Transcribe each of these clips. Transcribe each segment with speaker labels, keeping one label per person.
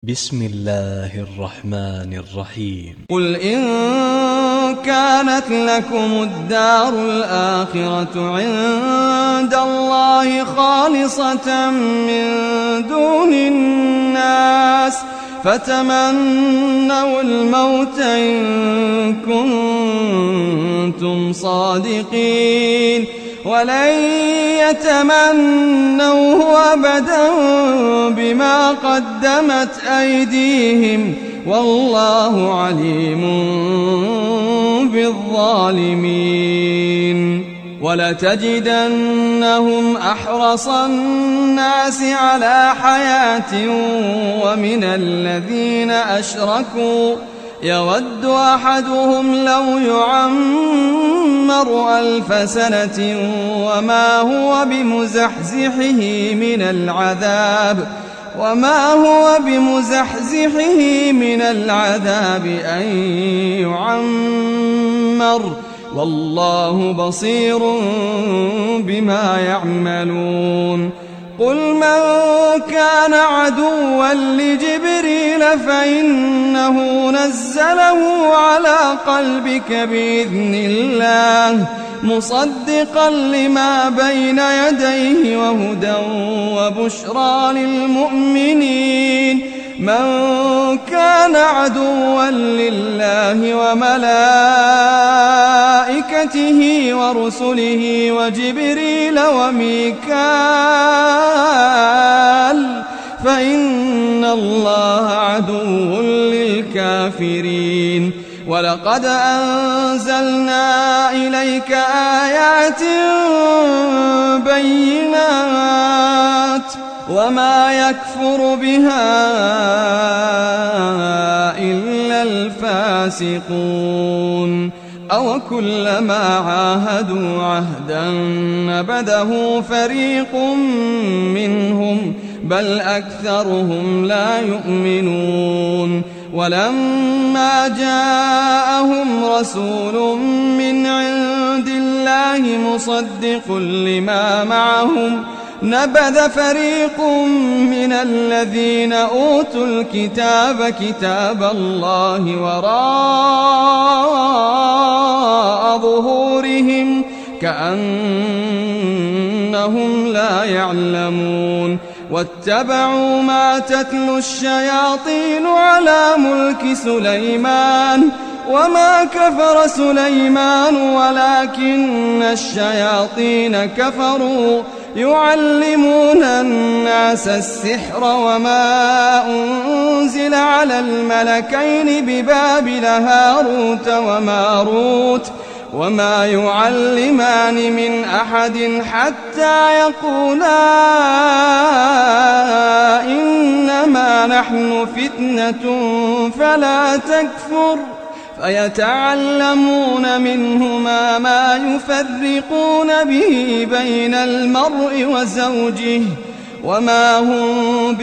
Speaker 1: بسم الله الرحمن الرحيم.
Speaker 2: قل إن كانت لكم الدار الآخرة عند الله خالصة من دون الناس فتمنوا الموت إن كنتم صادقين ولن يتمنوه أبدا بما قدمت أيديهم والله عليم بالظالمين. ولتجدنهم أحرص الناس على حياة ومن الذين أشركوا يود أحدهم لو يعمر 1000 سنة وما هو بمزحزحه من العذاب أن يعمر والله بصير بما يعملون. قل من كان عدوا لجبريل فإنه نزله على قلبك بإذن الله مصدقا لما بين يديه وهدى وبشرى للمؤمنين. من كان عدوا لله وملائكته ورسله وجبريل وميكال فإن الله عدو للكافرين. ولقد أنزلنا إليك آيات بينات وما يكفر بها إلا الفاسقون. أوكلما عاهدوا عهدا نبذه فريق منهم بل أكثرهم لا يؤمنون. ولما جاءهم رسول من عند الله مصدق لما معهم نبذ فريق من الذين أوتوا الكتاب كتاب الله وراء ظهورهم كأنهم لا يعلمون. واتبعوا ما تتلو الشياطين على ملك سليمان وما كفر سليمان ولكن الشياطين كفروا يعلمون الناس السحر وما أنزل على الملكين ببابل هاروت وماروت وما يعلمان من أحد حتى يقولا إنما نحن فتنة فلا تكفر فيتعلمون منهما ما يفرقون به بين المرء وزوجه وما هم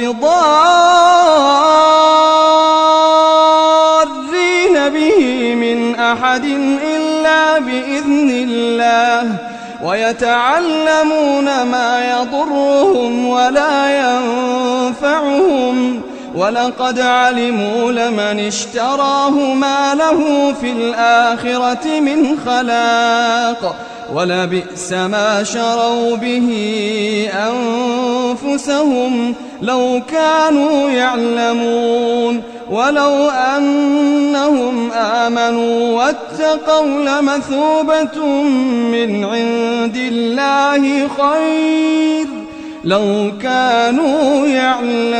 Speaker 2: بضارين به من أحد إلا بإذن الله ويتعلمون ما يضرهم ولا ينفعهم ولقد علموا لمن اشتراه ما له في الآخرة من خلاق ولبئس ما شروا به أنفسهم لو كانوا يعلمون. ولو أنهم آمنوا واتقوا لمثوبة من عند الله خير لو كانوا يعلمون.